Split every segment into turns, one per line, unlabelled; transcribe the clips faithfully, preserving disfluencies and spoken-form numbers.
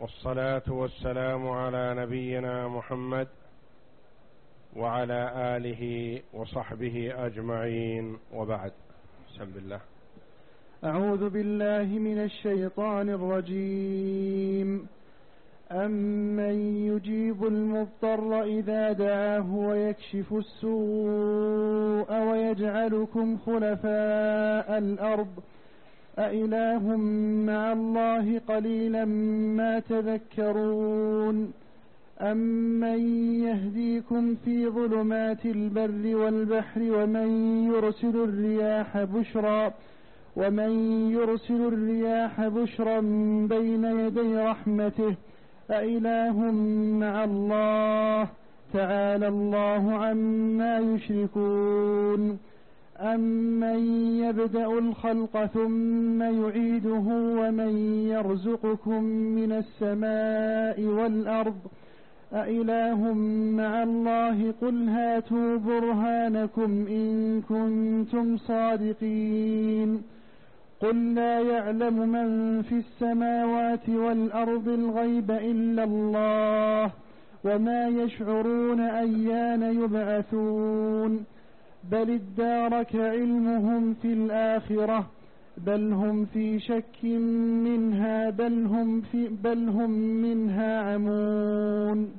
والصلاة والسلام على نبينا محمد وعلى آله وصحبه أجمعين، وبعد. بسم الله.
أعوذ بالله من الشيطان الرجيم. أمن يجيب المضطر إذا دعاه ويكشف السوء ويجعلكم خلفاء الأرض أإله مع الله قليلا ما تذكرون. أمن يهديكم في ظلمات البر والبحر ومن يرسل الرياح بشرا ومن يرسل الرياح بشرا بين يدي رحمته أإله مع الله تعالى الله عما يشركون. أمن يبدأ الخلق ثم يعيده ومن يرزقكم من السماء والأرض أإله مع الله قل هاتوا برهانكم إن كنتم صادقين. قل لا يعلم من في السماوات والأرض الغيب إلا الله وما يشعرون أيان يبعثون. بل ادارك علمهم في الآخرة بل هم في شك منها بل هم, في بل هم منها عمون.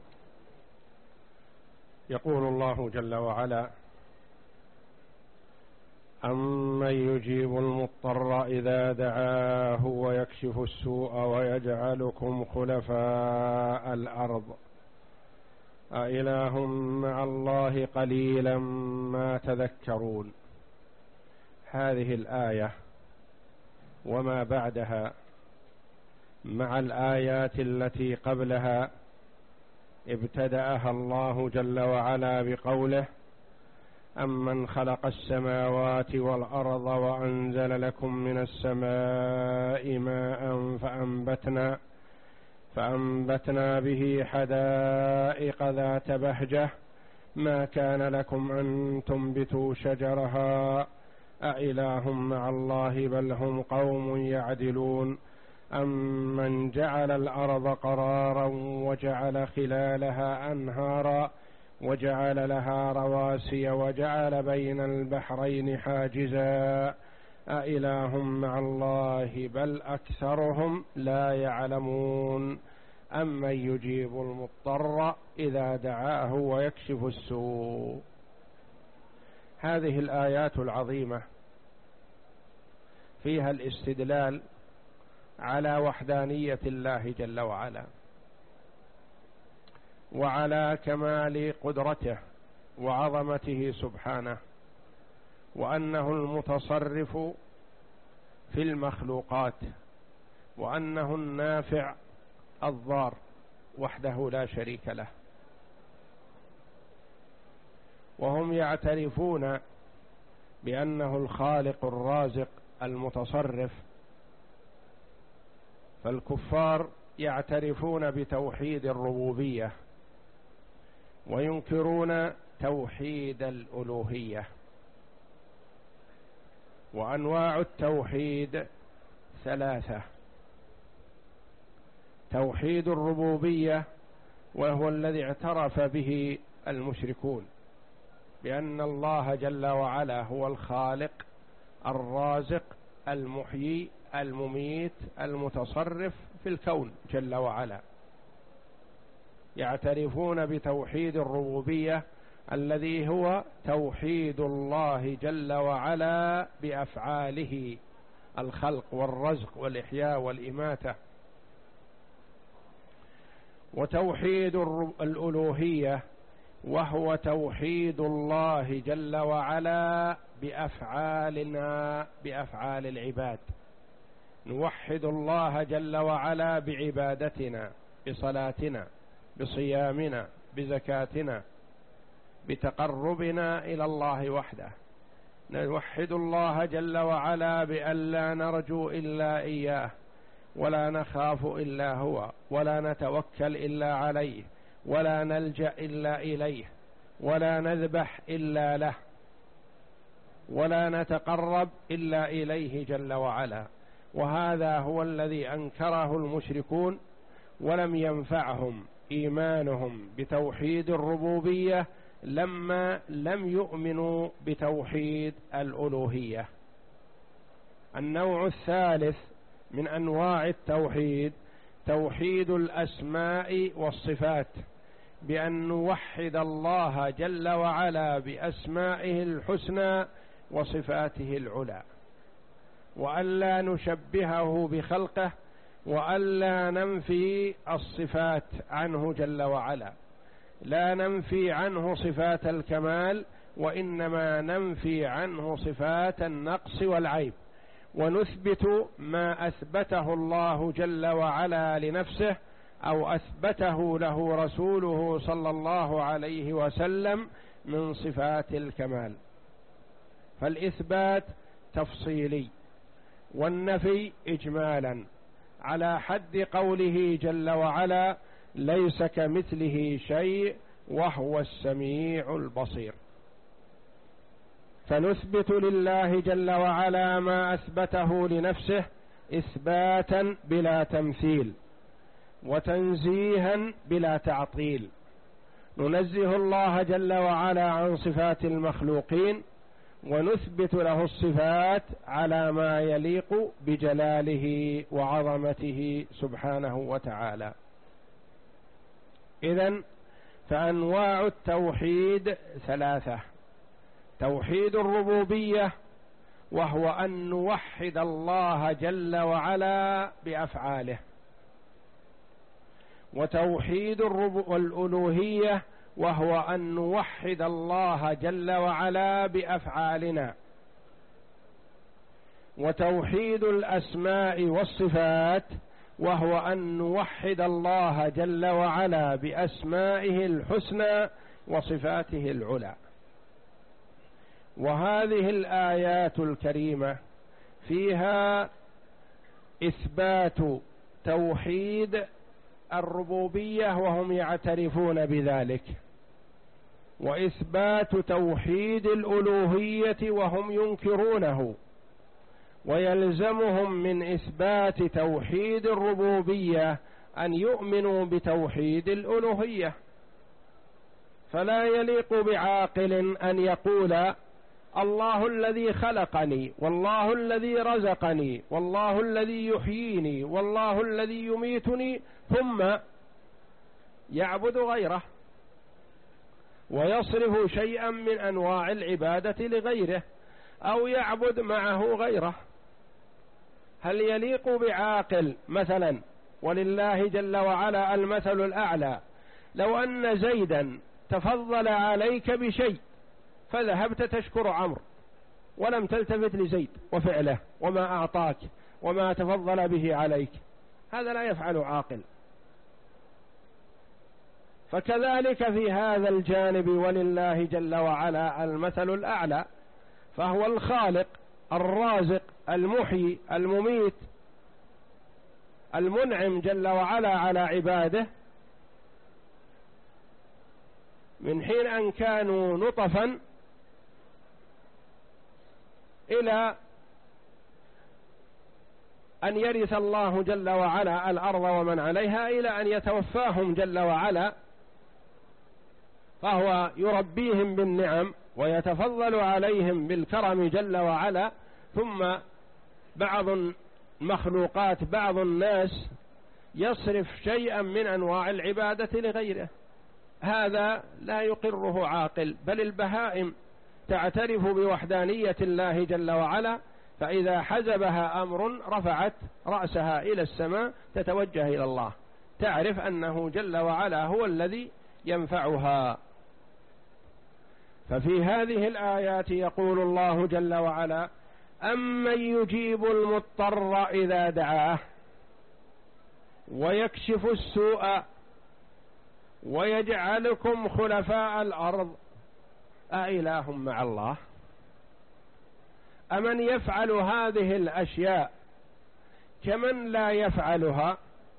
يقول الله جل وعلا: أمن يجيب المضطر إذا دعاه ويكشف السوء ويجعلكم خلفاء الأرض أإله مع الله قليلا ما تذكرون. هذه الآية وما بعدها مع الآيات التي قبلها ابتدأها الله جل وعلا بقوله: أمن خلق السماوات والأرض وأنزل لكم من السماء ماء فأنبتنا فأنبتنا به حدائق ذات بهجة ما كان لكم أن تنبتوا شجرها أإله مع الله بل هم قوم يعدلون. أمن جعل الأرض قرارا وجعل خلالها أنهارا وجعل لها رواسي وجعل بين البحرين حاجزا أإله مع الله بل أكثرهم لا يعلمون. أمن يجيب المضطر إذا دعاه ويكشف السوء. هذه الآيات العظيمة فيها الاستدلال على وحدانية الله جل وعلا وعلى كمال قدرته وعظمته سبحانه، وأنه المتصرف في المخلوقات، وأنه النافع الضار وحده لا شريك له. وهم يعترفون بأنه الخالق الرازق المتصرف، فالكفار يعترفون بتوحيد الربوبية وينكرون توحيد الألوهية. وأنواع التوحيد ثلاثة: توحيد الربوبية وهو الذي اعترف به المشركون بأن الله جل وعلا هو الخالق الرازق المحيي المميت المتصرف في الكون جل وعلا. يعترفون بتوحيد الربوبية الذي هو توحيد الله جل وعلا بأفعاله، الخلق والرزق والإحياء والإماتة. وتوحيد الألوهية وهو توحيد الله جل وعلا بأفعالنا بأفعال العباد. نوحد الله جل وعلا بعبادتنا، بصلاتنا، بصيامنا، بزكاتنا، بتقربنا إلى الله وحده. نوحد الله جل وعلا بأن لا نرجو إلا إياه ولا نخاف إلا هو ولا نتوكل إلا عليه ولا نلجأ إلا إليه ولا نذبح إلا له ولا نتقرب إلا إليه جل وعلا. وهذا هو الذي أنكره المشركون ولم ينفعهم إيمانهم بتوحيد الربوبية لما لم يؤمنوا بتوحيد الألوهية. النوع الثالث من أنواع التوحيد توحيد الأسماء والصفات، بأن نوحد الله جل وعلا بأسمائه الحسنى وصفاته العلى، وألا نشبهه بخلقه، وألا ننفي الصفات عنه جل وعلا، لا ننفي عنه صفات الكمال، وإنما ننفي عنه صفات النقص والعيب، ونثبت ما أثبته الله جل وعلا لنفسه أو أثبته له رسوله صلى الله عليه وسلم من صفات الكمال. فالإثبات تفصيلي والنفي إجمالا، على حد قوله جل وعلا: ليس كمثله شيء وهو السميع البصير. فنثبت لله جل وعلا ما أثبته لنفسه إثباتا بلا تمثيل، وتنزيها بلا تعطيل. ننزه الله جل وعلا عن صفات المخلوقين، ونثبت له الصفات على ما يليق بجلاله وعظمته سبحانه وتعالى. إذن فأنواع التوحيد ثلاثة: توحيد الربوبية، وهو أن نوحد الله جل وعلا بأفعاله، وتوحيد الألوهية، وهو أن نوحد الله جل وعلا بأفعالنا، وتوحيد الأسماء والصفات، وهو أن نوحد الله جل وعلا بأسمائه الحسنى وصفاته العلى. وهذه الآيات الكريمة فيها إثبات توحيد الربوبية وهم يعترفون بذلك، وإثبات توحيد الألوهية وهم ينكرونه، ويلزمهم من إثبات توحيد الربوبية أن يؤمنوا بتوحيد الألوهية. فلا يليق بعاقل أن يقول: الله الذي خلقني، والله الذي رزقني، والله الذي يحييني، والله الذي يميتني، ثم يعبد غيره ويصرف شيئا من أنواع العبادة لغيره، أو يعبد معه غيره. هل يليق بعاقل مثلا؟ ولله جل وعلا المثل الأعلى: لو أن زيدا تفضل عليك بشيء فذهبت تشكر عمرو ولم تلتفت لزيد وفعله وما أعطاك وما تفضل به عليك، هذا لا يفعل عاقل. فكذلك في هذا الجانب ولله جل وعلا المثل الأعلى، فهو الخالق الرازق المحيي المميت المنعم جل وعلا على عباده، من حين أن كانوا نطفا إلى أن يرث الله جل وعلا الأرض ومن عليها، إلى أن يتوفاهم جل وعلا، فهو يربيهم بالنعم ويتفضل عليهم بالكرم جل وعلا. ثم بعض المخلوقات بعض الناس يصرف شيئا من أنواع العبادة لغيره، هذا لا يقره عاقل، بل البهائم تعترف بوحدانية الله جل وعلا، فإذا حزبها أمر رفعت رأسها إلى السماء تتوجه إلى الله، تعرف أنه جل وعلا هو الذي ينفعها. ففي هذه الآيات يقول الله جل وعلا: أمن يجيب المضطر إذا دعاه ويكشف السوء ويجعلكم خلفاء الأرض أإله مع الله. أمن يفعل هذه الأشياء كمن لا يفعلها؟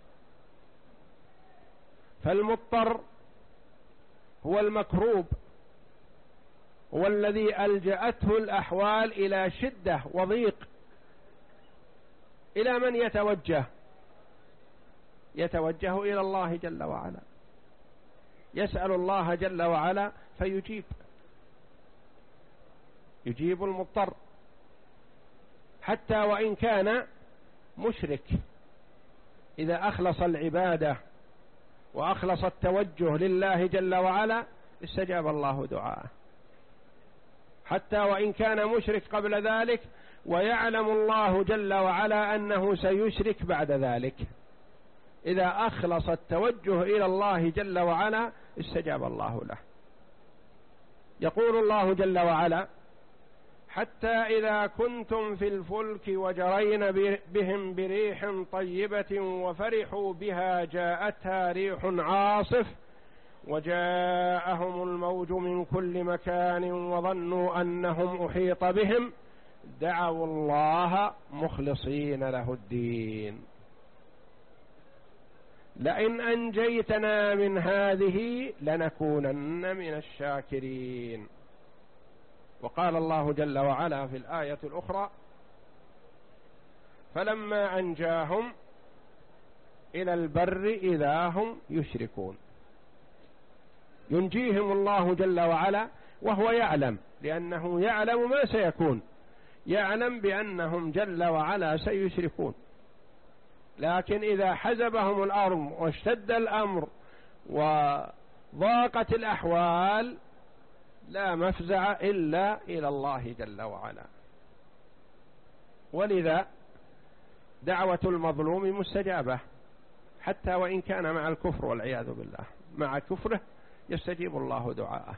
فالمضطر هو المكروب، هو الذي ألجأته الأحوال إلى شدة وضيق. إلى من يتوجه؟ يتوجه إلى الله جل وعلا، يسأل الله جل وعلا فيجيب، يجيب المضطر حتى وإن كان مشرك. إذا أخلص العبادة وأخلص التوجه لله جل وعلا استجاب الله دعاءه، حتى وإن كان مشرك قبل ذلك ويعلم الله جل وعلا أنه سيشرك بعد ذلك، إذا أخلص التوجه إلى الله جل وعلا استجاب الله له. يقول الله جل وعلا: حتى إذا كنتم في الفلك وجرين بهم بريح طيبة وفرحوا بها جاءتها ريح عاصف وجاءهم الموج من كل مكان وظنوا أنهم أحيط بهم دعوا الله مخلصين له الدين لئن أنجيتنا من هذه لنكونن من الشاكرين. وقال الله جل وعلا في الآية الأخرى: فلما أنجاهم إلى البر إذا هم يشركون. ينجيهم الله جل وعلا وهو يعلم، لأنه يعلم ما سيكون، يعلم بأنهم جل وعلا سيشركون، لكن إذا حزبهم الأمر واشتد الأمر وضاقت الأحوال لا مفزع إلا إلى الله جل وعلا. ولذا دعوة المظلوم مستجابة حتى وإن كان مع الكفر والعياذ بالله، مع كفره يستجيب الله دعاءه.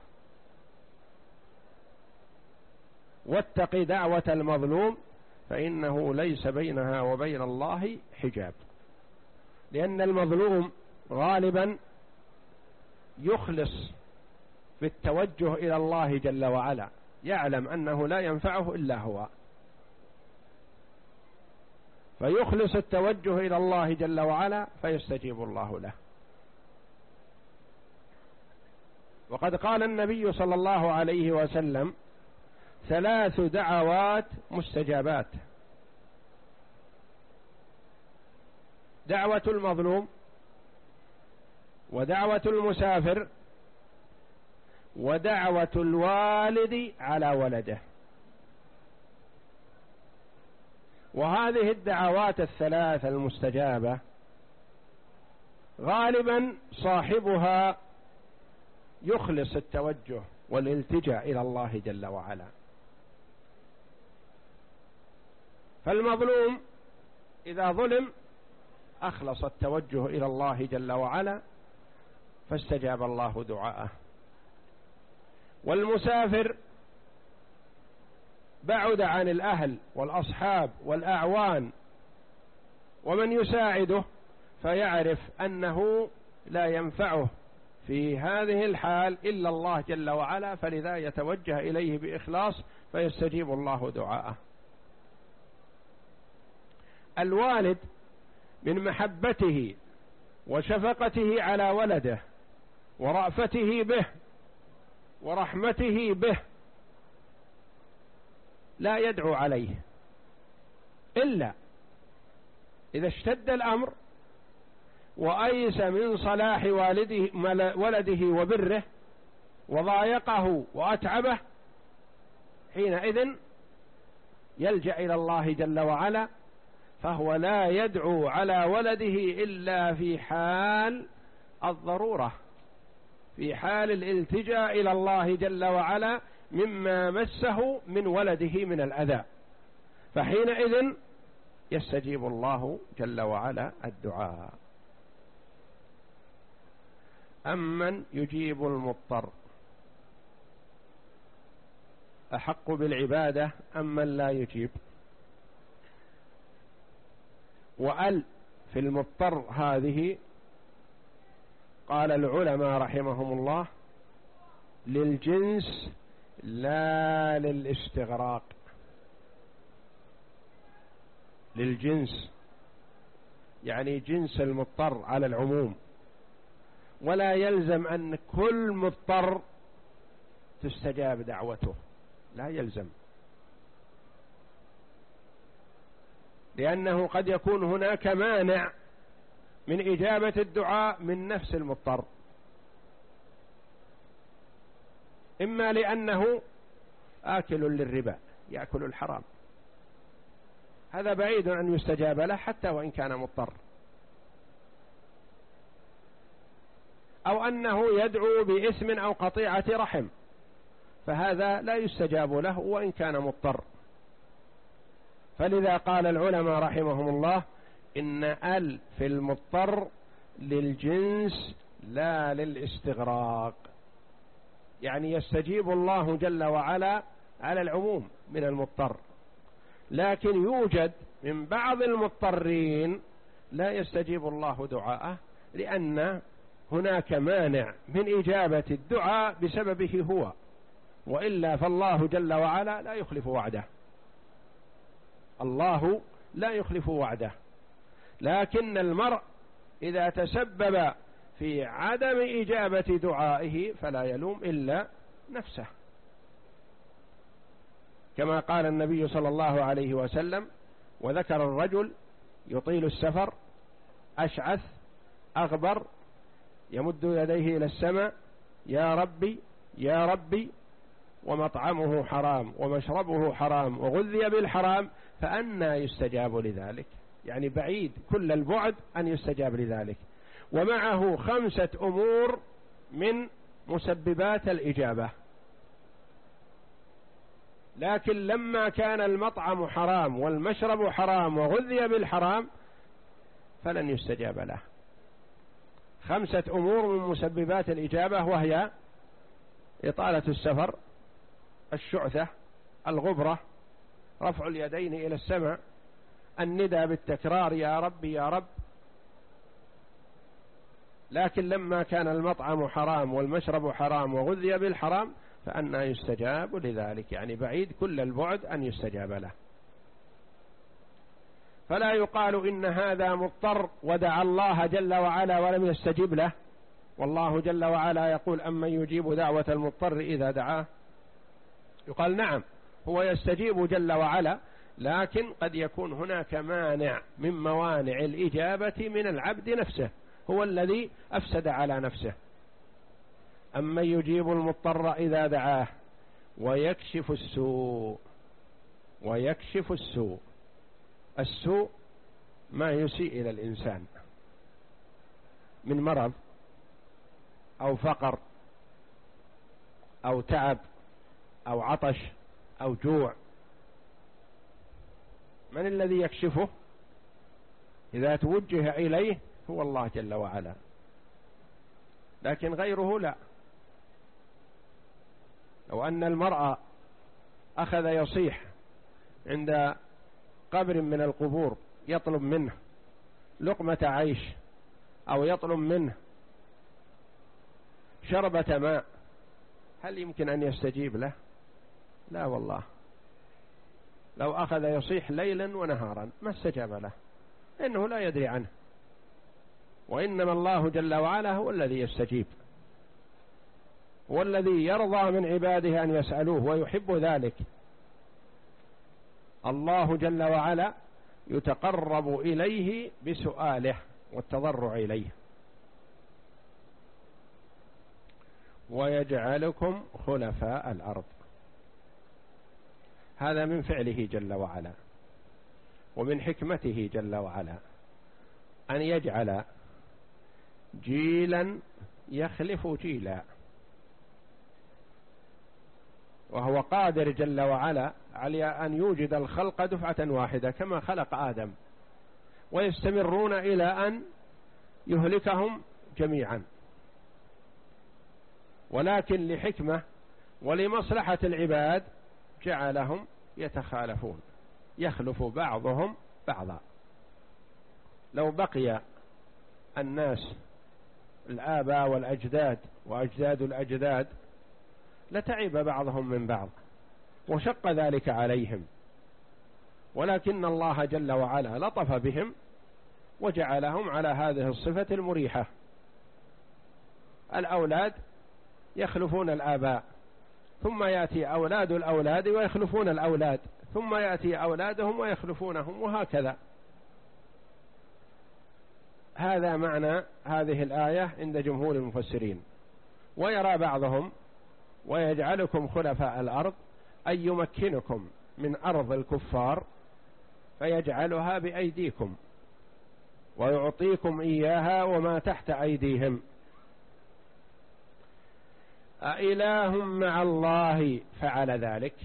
واتق دعوة المظلوم فإنه ليس بينها وبين الله حجاب، لأن المظلوم غالبا يخلص في التوجه إلى الله جل وعلا، يعلم أنه لا ينفعه إلا هو، فيخلص التوجه إلى الله جل وعلا فيستجيب الله له. وقد قال النبي صلى الله عليه وسلم: ثلاث دعوات مستجابات: دعوة المظلوم، ودعوة المسافر، ودعوة الوالد على ولده. وهذه الدعوات الثلاث المستجابة غالبا صاحبها يخلص التوجه والالتجاء إلى الله جل وعلا. فالمظلوم إذا ظلم أخلص التوجه إلى الله جل وعلا فاستجاب الله دعاءه. والمسافر بعد عن الأهل والأصحاب والأعوان ومن يساعده، فيعرف أنه لا ينفعه في هذه الحال إلا الله جل وعلا، فلذا يتوجه إليه بإخلاص فيستجيب الله دعاءه. الوالد من محبته وشفقته على ولده ورأفته به ورحمته به لا يدعو عليه إلا إذا اشتد الأمر وأيس من صلاح والده ولده وبره وضايقه وأتعبه، حينئذ يلجأ إلى الله جل وعلا، فهو لا يدعو على ولده إلا في حال الضرورة، في حال الالتجاء إلى الله جل وعلا مما مسه من ولده من الأذى، فحينئذ يستجيب الله جل وعلا الدعاء. أمن يجيب المضطر أحق بالعبادة أم من لا يجيب؟ وأل في المضطر هذه قال العلماء رحمهم الله للجنس لا للاستغراق، للجنس يعني جنس المضطر على العموم، ولا يلزم أن كل مضطر تستجاب دعوته، لا يلزم، لأنه قد يكون هناك مانع من إجابة الدعاء من نفس المضطر، إما لأنه آكل للربا يأكل الحرام، هذا بعيد أن يستجاب له حتى وإن كان مضطر، أو أنه يدعو باسم أو قطيعة رحم، فهذا لا يستجاب له وإن كان مضطر. فلذا قال العلماء رحمهم الله إن ال في المضطر للجنس لا للاستغراق، يعني يستجيب الله جل وعلا على العموم من المضطر، لكن يوجد من بعض المضطرين لا يستجيب الله دعاءه لأن هناك مانع من إجابة الدعاء بسببه هو، وإلا فالله جل وعلا لا يخلف وعده، الله لا يخلف وعده، لكن المرء إذا تسبب في عدم إجابة دعائه فلا يلوم إلا نفسه، كما قال النبي صلى الله عليه وسلم: وذكر الرجل يطيل السفر أشعث أغبر يمد يديه إلى السماء يا ربي يا ربي ومطعمه حرام ومشربه حرام وغذي بالحرام فأنى يستجاب لذلك، يعني بعيد كل البعد أن يستجاب لذلك، ومعه خمسة أمور من مسببات الإجابة، لكن لما كان المطعم حرام والمشرب حرام وغذي بالحرام فلن يستجاب له. خمسة أمور من مسببات الإجابة، وهي إطالة السفر، الشعثة، الغبرة، رفع اليدين إلى السماء، الندى بالتكرار يا رب يا رب. لكن لما كان المطعم حرام والمشرب حرام وغذي بالحرام فأنى يستجاب لذلك، يعني بعيد كل البعد أن يستجاب له. فلا يقال إن هذا مضطر ودعا الله جل وعلا ولم يستجب له، والله جل وعلا يقول: أمن يجيب دعوة المضطر إذا دعاه. يقال نعم هو يستجيب جل وعلا، لكن قد يكون هناك مانع من موانع الإجابة من العبد نفسه، هو الذي أفسد على نفسه. أمن يجيب المضطر إذا دعاه ويكشف السوء. ويكشف السوء، السوء ما يسيء إلى الإنسان من مرض أو فقر أو تعب أو عطش أو جوع، من الذي يكشفه؟ إذا توجه إليه هو الله جل وعلا، لكن غيره لا. لو أن المرأة أخذ يصيح عند قبر من القبور يطلب منه لقمة عيش أو يطلب منه شربة ماء، هل يمكن أن يستجيب له؟ لا والله. لو أخذ يصيح ليلا ونهارا ما استجاب له، إنه لا يدري عنه، وإنما الله جل وعلا هو الذي يستجيب، هو الذي يرضى من عباده أن يسألوه ويحب ذلك. الله جل وعلا يتقرب إليه بسؤاله والتضرع إليه. ويجعلكم خلفاء الأرض، هذا من فعله جل وعلا ومن حكمته جل وعلا أن يجعل جيلا يخلف جيلا، وهو قادر جل وعلا على أن يوجد الخلق دفعة واحدة كما خلق آدم، ويستمرون إلى أن يهلكهم جميعا، ولكن لحكمة ولمصلحة العباد جعلهم يتخالفون، يخلف بعضهم بعضا. لو بقي الناس الآباء والأجداد وأجداد الأجداد لتعب بعضهم من بعض وشق ذلك عليهم، ولكن الله جل وعلا لطف بهم وجعلهم على هذه الصفة المريحة. الأولاد يخلفون الآباء، ثم يأتي أولاد الأولاد ويخلفون الأولاد، ثم يأتي أولادهم ويخلفونهم، وهكذا. هذا معنى هذه الآية عند جمهور المفسرين. ويرى بعضهم ويجعلكم خلفاء الأرض أن يمكنكم من أرض الكفار فيجعلها بأيديكم ويعطيكم إياها وما تحت أيديهم. أإله مع الله فعل ذلك؟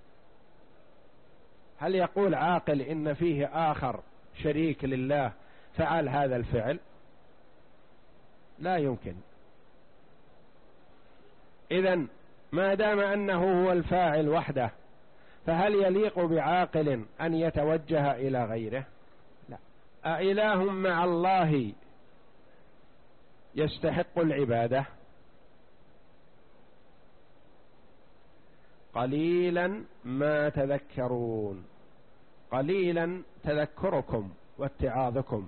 هل يقول عاقل إن فيه آخر شريك لله فعل هذا الفعل؟ لا يمكن. إذن ما دام أنه هو الفاعل وحده فهل يليق بعاقل أن يتوجه إلى غيره؟ لا. أإله مع الله يستحق العبادة؟ قليلا ما تذكرون. قليلا تذكركم واتعاظكم،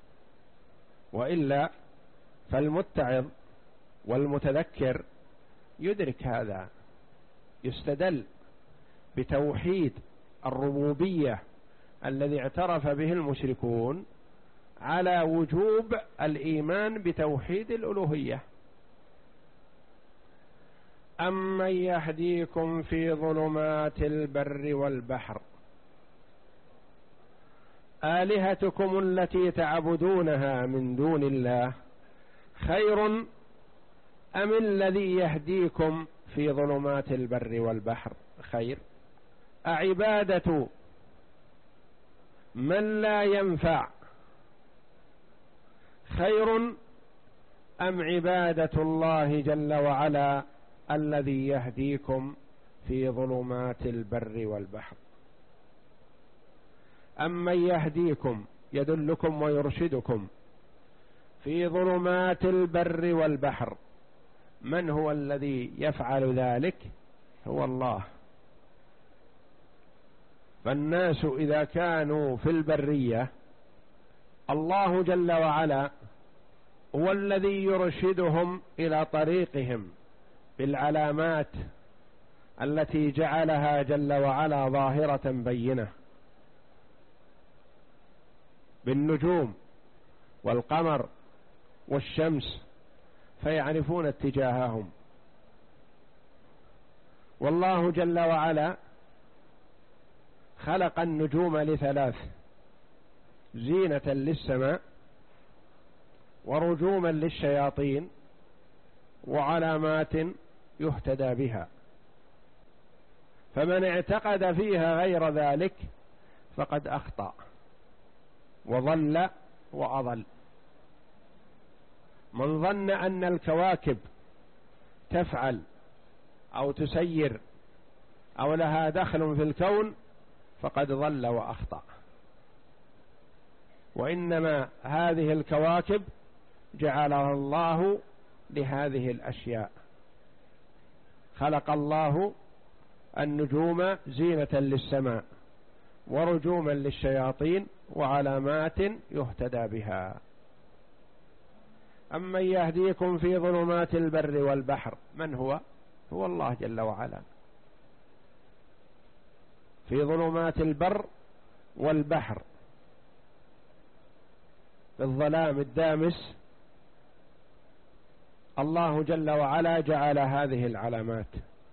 وإلا فالمتعظ والمتذكر يدرك هذا، يستدل بتوحيد الربوبية الذي اعترف به المشركون على وجوب الإيمان بتوحيد الألوهية. أمن يهديكم في ظلمات البر والبحر آلهتكم التي تعبدونها من دون الله خير أم الذي يهديكم في ظلمات البر والبحر خير؟ أعبادة من لا ينفع خير أم عبادة الله جل وعلا الذي يهديكم في ظلمات البر والبحر؟ أمن يهديكم يدلكم ويرشدكم في ظلمات البر والبحر، من هو الذي يفعل ذلك؟ هو الله. فالناس إذا كانوا في البرية الله جل وعلا هو الذي يرشدهم إلى طريقهم بالعلامات التي جعلها جل وعلا ظاهرة بينة، بالنجوم والقمر والشمس فيعرفون اتجاههم. والله جل وعلا خلق النجوم لثلاث: زينة للسماء، ورجوما للشياطين، وعلامات يهتدى بها. فمن اعتقد فيها غير ذلك فقد أخطأ وضل وأضل. من ظن أن الكواكب تفعل أو تسير أو لها دخل في الكون فقد ضل وأخطأ، وإنما هذه الكواكب جعلها الله لهذه الأشياء. خلق الله النجوم زينة للسماء ورجوما للشياطين وعلامات يهتدى بها. أمن يهديكم في ظلمات البر والبحر، من هو؟ هو الله جل وعلا. في ظلمات البر والبحر، في الظلام الدامس، الله جل وعلا جعل هذه العلامات.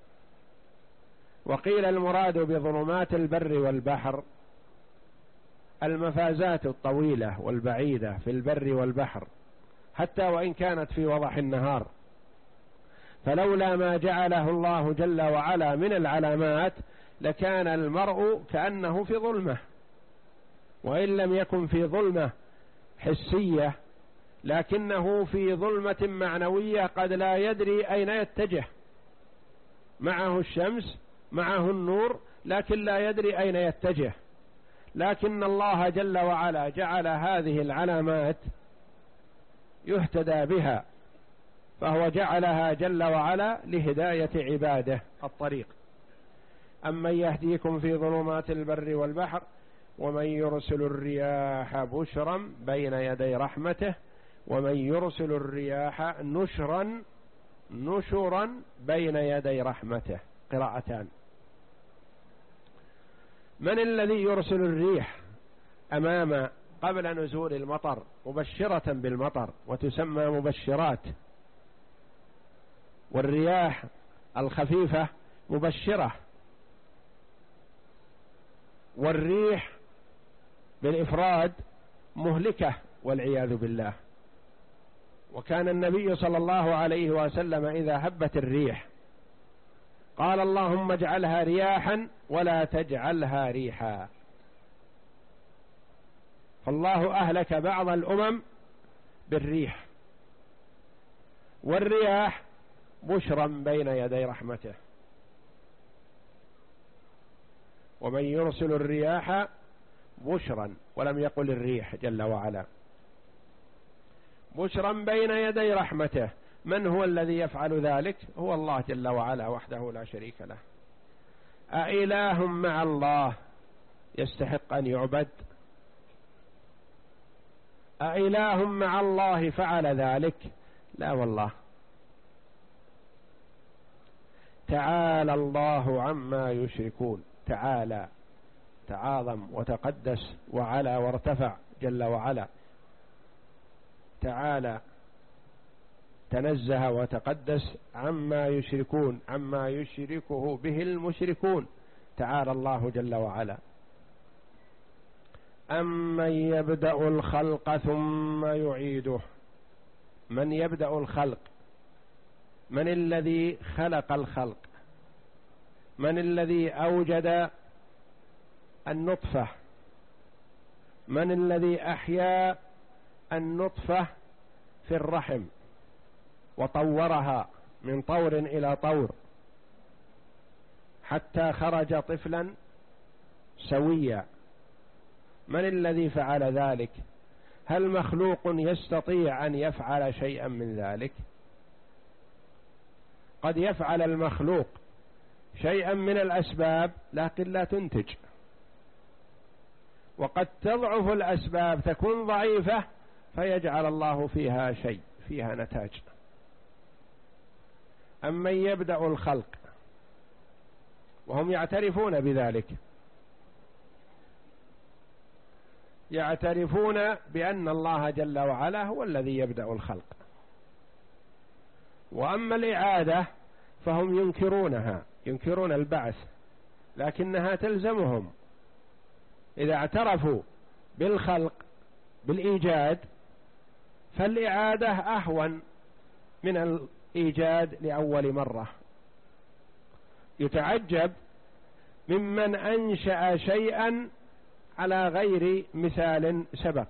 وقيل المراد بظلمات البر والبحر المفازات الطويلة والبعيدة في البر والبحر، حتى وإن كانت في وضح النهار، فلولا ما جعله الله جل وعلا من العلامات لكان المرء كأنه في ظلمة، وإن لم يكن في ظلمة حسية لكنه في ظلمة معنوية قد لا يدري أين يتجه. معه الشمس، معه النور، لكن لا يدري أين يتجه. لكن الله جل وعلا جعل هذه العلامات يهتدى بها، فهو جعلها جل وعلا لهداية عباده الطريق. أمن يهديكم في ظلمات البر والبحر ومن يرسل الرياح بشرا بين يدي رحمته ومن يرسل الرياح نشرا نشرا بين يدي رحمته. قراءتان. من الذي يرسل الريح أمام قبل نزول المطر مبشرة بالمطر وتسمى مبشرات، والرياح الخفيفة مبشرة، والريح بالإفراد مهلكة والعياذ بالله. وكان النبي صلى الله عليه وسلم إذا هبت الريح قال اللهم اجعلها رياحا ولا تجعلها ريحا. فالله أهلك بعض الأمم بالريح، والرياح بشرا بين يدي رحمته. ومن يرسل الرياح بشرا، ولم يقل الريح جل وعلا، بشرا بين يدي رحمته. من هو الذي يفعل ذلك؟ هو الله جل وعلا وحده لا شريك له. أإله مع الله يستحق أن يعبد؟ أإله مع الله فعل ذلك؟ لا والله. تعالى الله عما يشركون، تعالى تعاظم وتقدس وعلى وارتفع جل وعلا، تعالى تنزه وتقدس عما يشركون، عما يشركه به المشركون، تعالى الله جل وعلا. أمن يبدأ الخلق ثم يعيده. من يبدأ الخلق؟ من الذي خلق الخلق؟ من الذي أوجد النطفة؟ من الذي أحيا النطفة في الرحم وطورها من طور إلى طور حتى خرج طفلا سويا؟ من الذي فعل ذلك؟ هل مخلوق يستطيع أن يفعل شيئا من ذلك؟ قد يفعل المخلوق شيئا من الأسباب لكن لا تنتج، وقد تضعف الأسباب تكون ضعيفة فيجعل الله فيها شيء، فيها نتاج. أمن يبدأ الخلق، وهم يعترفون بذلك، يعترفون بأن الله جل وعلا هو الذي يبدأ الخلق. وأما الإعادة فهم ينكرونها، ينكرون البعث، لكنها تلزمهم إذا اعترفوا بالخلق بالإيجاد، فالإعادة أهون من الإيجاد لأول مرة. يتعجب ممن أنشأ شيئا على غير مثال سبق،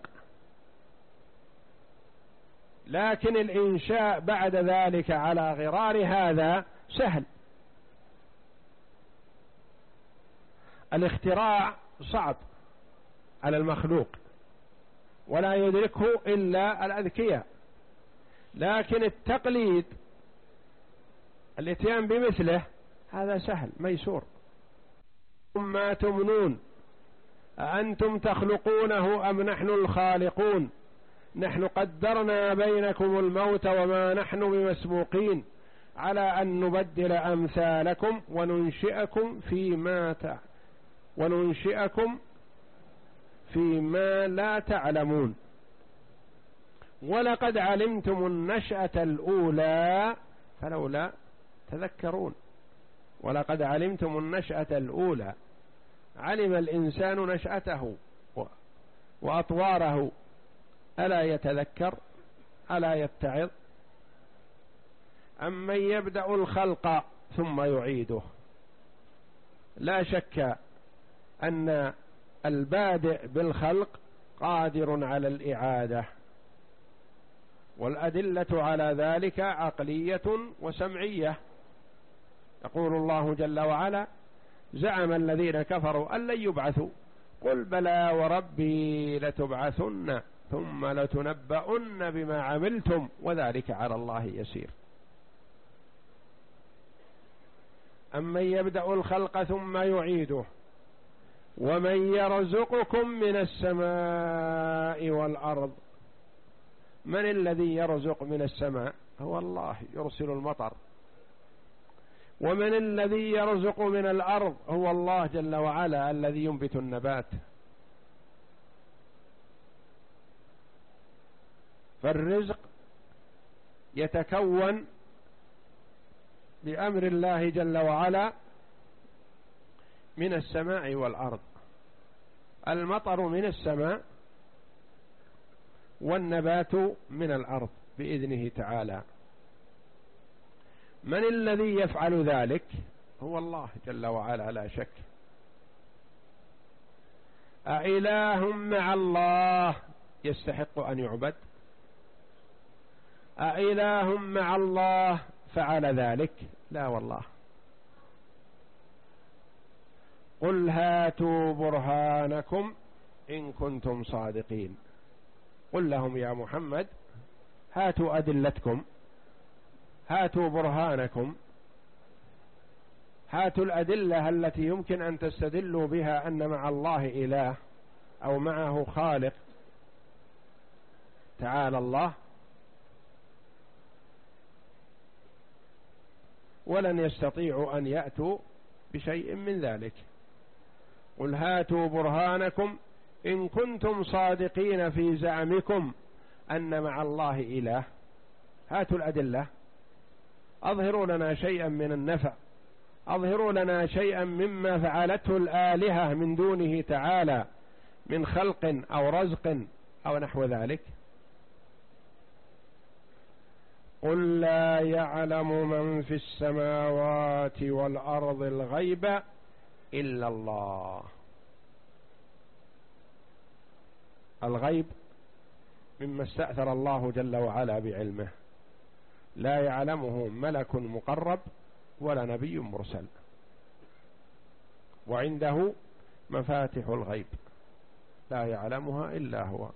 لكن الإنشاء بعد ذلك على غرار هذا سهل. الاختراع صعب على المخلوق ولا يدركه إلا الأذكياء، لكن التقليد الاتيان بمثله هذا سهل ميسور. ما تمنون أأنتم تخلقونه أم نحن الخالقون نحن قدرنا بينكم الموت وما نحن بمسبوقين على أن نبدل أمثالكم وننشئكم فيما تع... وننشئكم فيما لا تعلمون ولقد علمتم النشأة الأولى فلولا تذكرون. ولقد علمتم النشأة الأولى، علم الإنسان نشأته وأطواره، ألا يتذكر؟ ألا يتعظ؟ أمن يبدأ الخلق ثم يعيده. لا شك أن البادئ بالخلق قادر على الإعادة، والأدلة على ذلك عقلية وسمعية. يقول الله جل وعلا: زعم الذين كفروا أن لن يبعثوا قل بلى وربي لتبعثن ثم لتنبؤن بما عملتم وذلك على الله يسير. أمن يبدأ الخلق ثم يعيده ومن يرزقكم من السماء والأرض. من الذي يرزق من السماء؟ هو الله، يرسل المطر. ومن الذي يرزق من الأرض؟ هو الله جل وعلا الذي ينبت النبات. فالرزق يتكون بأمر الله جل وعلا من السماء والأرض. المطر من السماء والنبات من الأرض بإذنه تعالى. من الذي يفعل ذلك؟ هو الله جل وعلا لا شك. أإله مع الله يستحق أن يعبد؟ أإله مع الله فعل ذلك؟ لا والله. قل هاتوا برهانكم إن كنتم صادقين. قل لهم يا محمد هاتوا أدلتكم، هاتوا برهانكم، هاتوا الأدلة التي يمكن أن تستدلوا بها أن مع الله إله أو معه خالق تعالى الله. ولن يستطيعوا أن يأتوا بشيء من ذلك. قل هاتوا برهانكم إن كنتم صادقين في زعمكم أن مع الله إله. هاتوا الأدلة، أظهروا لنا شيئا من النفع، أظهروا لنا شيئا مما فعلته الآلهة من دونه تعالى من خلق أو رزق أو نحو ذلك. قل لا يعلم من في السماوات والأرض الغيب إلا الله. الغيب مما استأثر الله جل وعلا بعلمه، لا يعلمه ملك مقرب ولا نبي مرسل. وعنده مفاتح الغيب لا يعلمها إلا هو.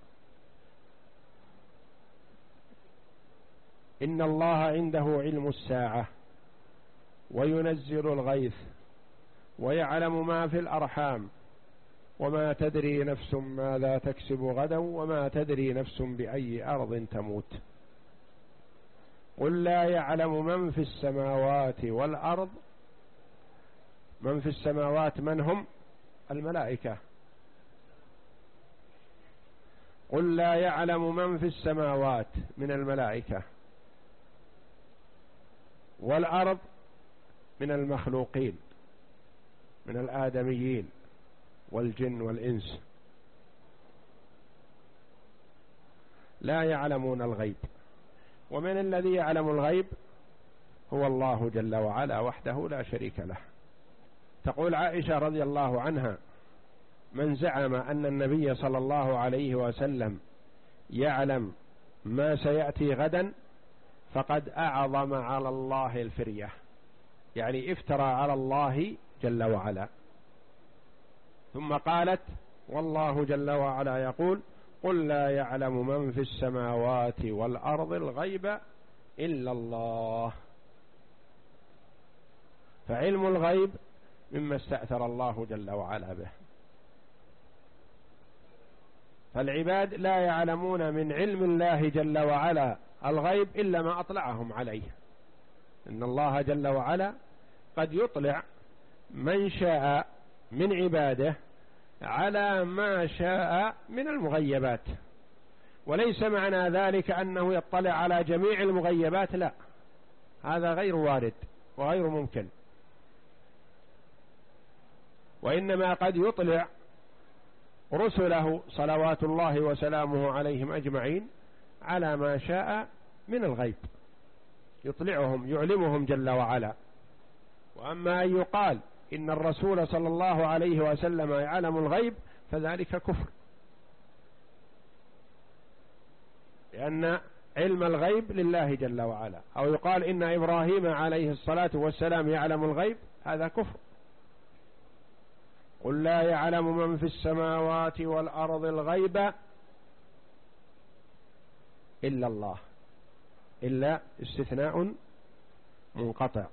إن الله عنده علم الساعة وينزل الغيث ويعلم ما في الأرحام وما تدري نفس ماذا تكسب غدا وما تدري نفس بأي أرض تموت. قل لا يعلم من في السماوات والأرض. من في السماوات من هم؟ الملائكة. قل لا يعلم من في السماوات من الملائكة، والأرض من المخلوقين من الآدميين والجن والإنس. لا يعلمون الغيب. ومن الذي يعلم الغيب؟ هو الله جل وعلا وحده لا شريك له. تقول عائشة رضي الله عنها: من زعم أن النبي صلى الله عليه وسلم يعلم ما سيأتي غدا فقد أعظم على الله الفرية، يعني افترى على الله جل وعلا. ثم قالت: والله جل وعلا يقول: قل لا يعلم من في السماوات والأرض الغيب إلا الله. فعلم الغيب مما استأثر الله جل وعلا به. فالعباد لا يعلمون من علم الله جل وعلا الغيب إلا ما أطلعهم عليه. إن الله جل وعلا قد يطلع من شاء من عباده على ما شاء من المغيبات، وليس معنى ذلك أنه يطلع على جميع المغيبات، لا، هذا غير وارد وغير ممكن. وإنما قد يطلع رسله صلوات الله وسلامه عليهم أجمعين على ما شاء من الغيب، يطلعهم يعلمهم جل وعلا. وأما أن يقال إن الرسول صلى الله عليه وسلم يعلم الغيب فذلك كفر، لأن علم الغيب لله جل وعلا. أو يقال إن إبراهيم عليه الصلاة والسلام يعلم الغيب، هذا كفر. قل لا يعلم من في السماوات والأرض الغيب إلا الله. إلا استثناء منقطع،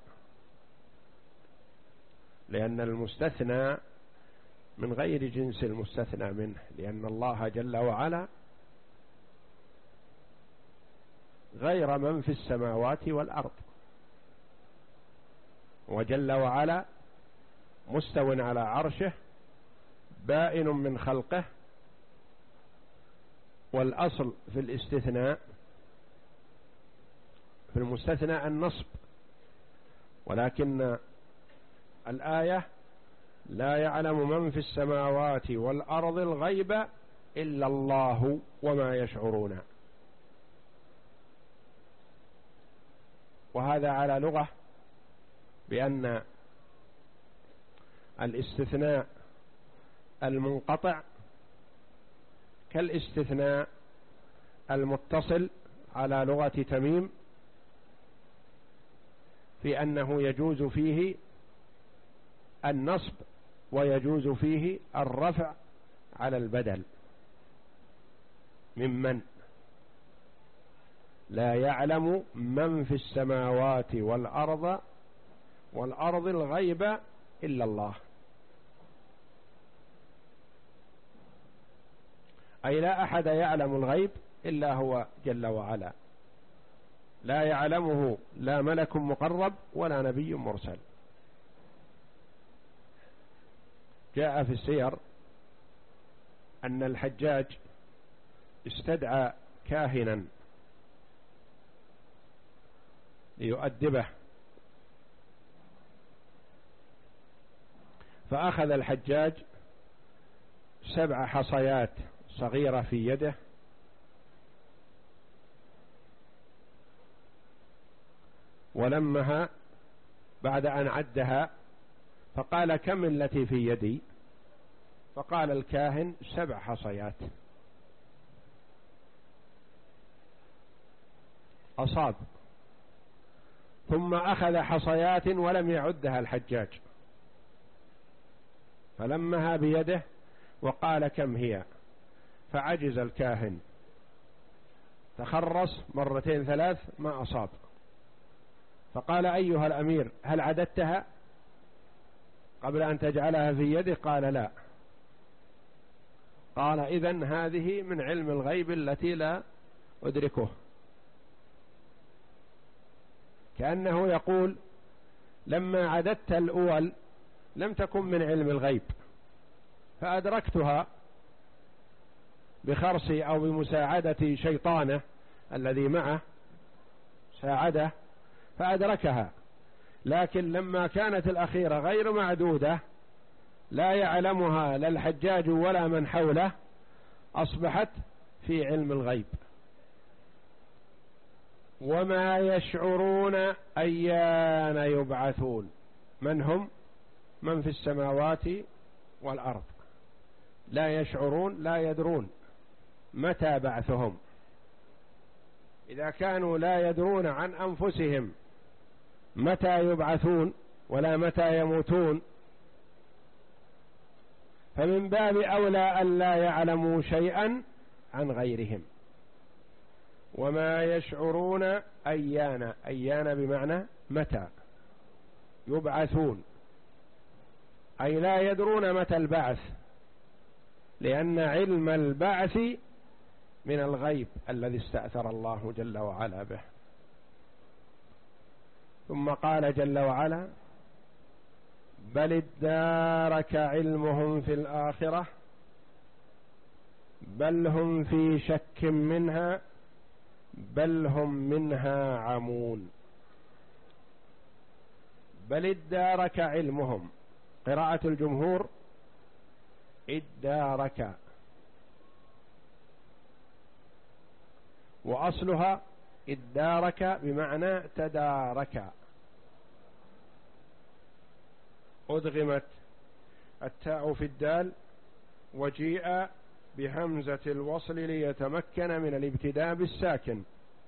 لأن المستثنى من غير جنس المستثنى منه، لأن الله جل وعلا غير من في السماوات والأرض، وجل وعلا مستو على عرشه بائن من خلقه. والأصل في الاستثناء المستثنى النصب، ولكن الآية لا يعلم من في السماوات والأرض الغيب إلا الله وما يشعرون. وهذا على لغة بأن الاستثناء المنقطع كالاستثناء المتصل على لغة تميم، في أنه يجوز فيه النصب ويجوز فيه الرفع على البدل ممن. لا يعلم من في السماوات والأرض والأرض الغيب إلا الله، أي لا أحد يعلم الغيب إلا هو جل وعلا، لا يعلمه لا ملك مقرب ولا نبي مرسل. جاء في السير أن الحجاج استدعى كاهنا ليؤدبه، فأخذ الحجاج سبع حصيات صغيرة في يده ولمها بعد أن عدها، فقال: كم التي في يدي؟ فقال الكاهن: سبع حصيات. أصاب. ثم أخذ حصيات ولم يعدها الحجاج، فلمها بيده وقال: كم هي؟ فعجز الكاهن، تخرص مرتين ثلاث ما أصاب، فقال: أيها الأمير هل عددتها قبل أن تجعلها في يده؟ قال: لا. قال: إذن هذه من علم الغيب التي لا أدركه. كأنه يقول: لما عددت الأول لم تكن من علم الغيب، فأدركتها بخرصي أو بمساعدة شيطانه الذي معه ساعده فأدركها، لكن لما كانت الأخيرة غير معدودة لا يعلمها لا الحجاج ولا من حوله، أصبحت في علم الغيب. وما يشعرون أيان يبعثون. من هم؟ من في السماوات والأرض. لا يشعرون، لا يدرون متى بعثهم. إذا كانوا لا يدرون عن أنفسهم متى يبعثون ولا متى يموتون، فمن باب أولى أن لا يعلموا شيئا عن غيرهم. وما يشعرون أيان، أيان بمعنى متى يبعثون، أي لا يدرون متى البعث، لأن علم البعث من الغيب الذي استأثر الله جل وعلا به. ثم قال جل وعلا: بل ادارك علمهم في الآخرة بل هم في شك منها بل هم منها عمون. بل ادارك علمهم، قراءة الجمهور ادارك، وأصلها ادارك بمعنى تدارك، أدغمت التاء في الدال وجيء بهمزة الوصل ليتمكن من الابتداء بالساكن.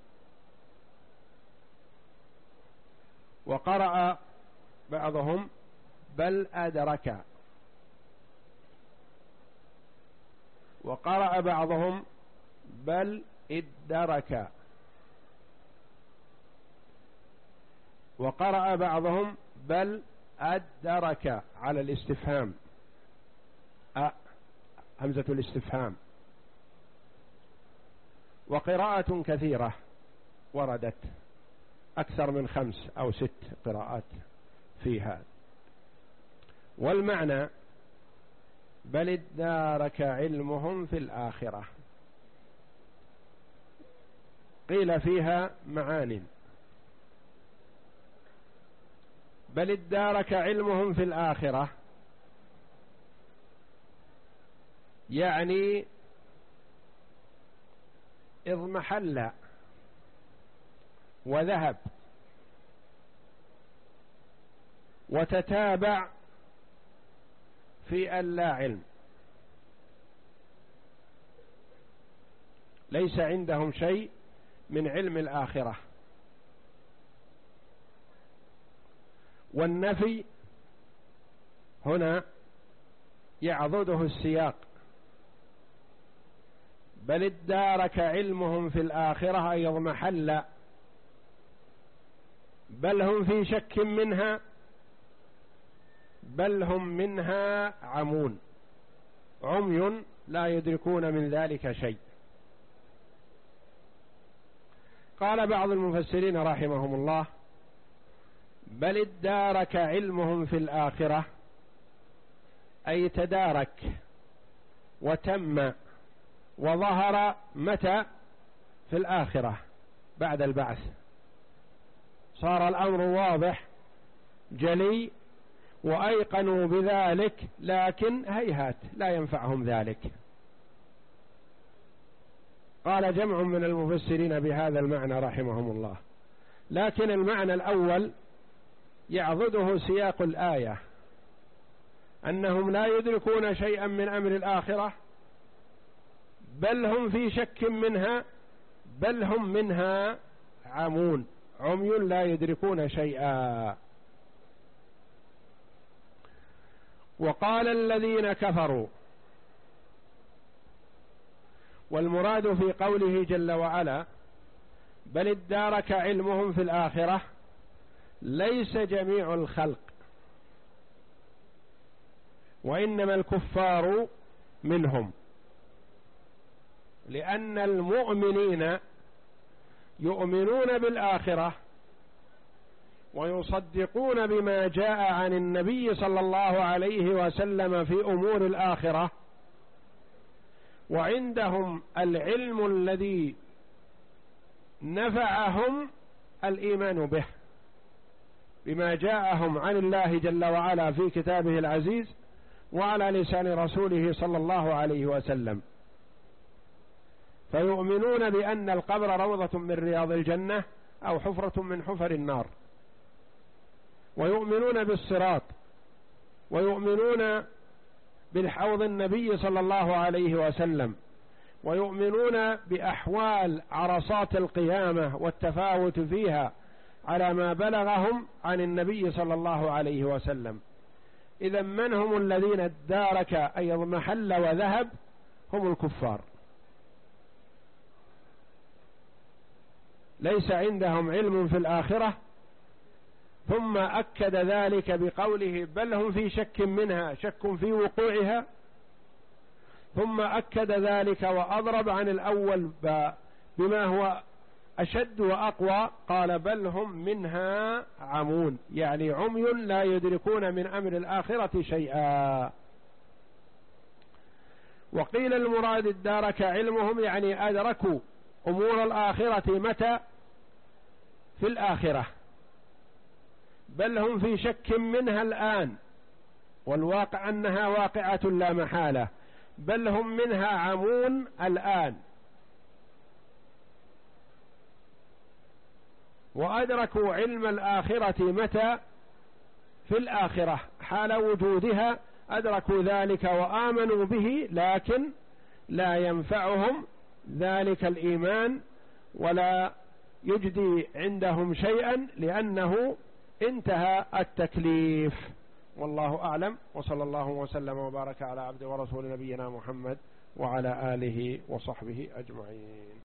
وقرأ بعضهم بل أدرك، وقرأ بعضهم بل ادرك، وقرأ بعضهم بل أدرك على الاستفهام، أ همزة الاستفهام. وقراءة كثيرة وردت، أكثر من خمس أو ست قراءات فيها. والمعنى بل ادارك علمهم في الآخرة. قيل فيها معان، بل ادارك علمهم في الآخرة، يعني اضمحل وذهب وتتابع في أن لا علم، ليس عندهم شيء من علم الآخرة. والنفي هنا يعضده السياق، بل ادارك علمهم في الآخرة أي اضمحل، بل هم في شك منها، بل هم منها عمون، عمي لا يدركون من ذلك شيء. قال بعض المفسرين رحمهم الله: بل ادارك علمهم في الآخرة أي تدارك وتم وظهر متى؟ في الآخرة بعد البعث، صار الأمر واضح جلي وأيقنوا بذلك، لكن هيهات لا ينفعهم ذلك. قال جمع من المفسرين بهذا المعنى رحمهم الله، لكن المعنى الأول يعضده سياق الآية، أنهم لا يدركون شيئا من أمر الآخرة، بل هم في شك منها، بل هم منها عمون، عمي لا يدركون شيئا. وقال الذين كفروا، والمراد في قوله جل وعلا بل ادارك علمهم في الآخرة ليس جميع الخلق، وإنما الكفار منهم، لأن المؤمنين يؤمنون بالآخرة ويصدقون بما جاء عن النبي صلى الله عليه وسلم في أمور الآخرة، وعندهم العلم الذي نفعهم الإيمان به بما جاءهم عن الله جل وعلا في كتابه العزيز وعلى لسان رسوله صلى الله عليه وسلم، فيؤمنون بأن القبر روضة من رياض الجنة أو حفرة من حفر النار، ويؤمنون بالصراط، ويؤمنون بالحوض النبي صلى الله عليه وسلم، ويؤمنون بأحوال عرصات القيامة والتفاوت فيها على ما بلغهم عن النبي صلى الله عليه وسلم. إذا من هم الذين ادارك أي اضمحل وذهب؟ هم الكفار، ليس عندهم علم في الآخرة. ثم أكد ذلك بقوله بل هم في شك منها، شك في وقوعها. ثم أكد ذلك وأضرب عن الأول بما هو أشد وأقوى، قال بل هم منها عمون، يعني عمي لا يدركون من أمر الآخرة شيئا. وقيل المراد ادارك علمهم يعني أدركوا أمور الآخرة متى؟ في الآخرة، بل هم في شك منها الآن، والواقع أنها واقعة لا محالة، بل هم منها عمون الآن. وأدركوا علم الآخرة متى؟ في الآخرة حال وجودها، أدركوا ذلك وآمنوا به، لكن لا ينفعهم ذلك الإيمان ولا يجدي عندهم شيئا، لأنه انتهى التكليف. والله أعلم، وصلى الله وسلم وبارك على عبد ورسول نبينا محمد وعلى آله وصحبه أجمعين.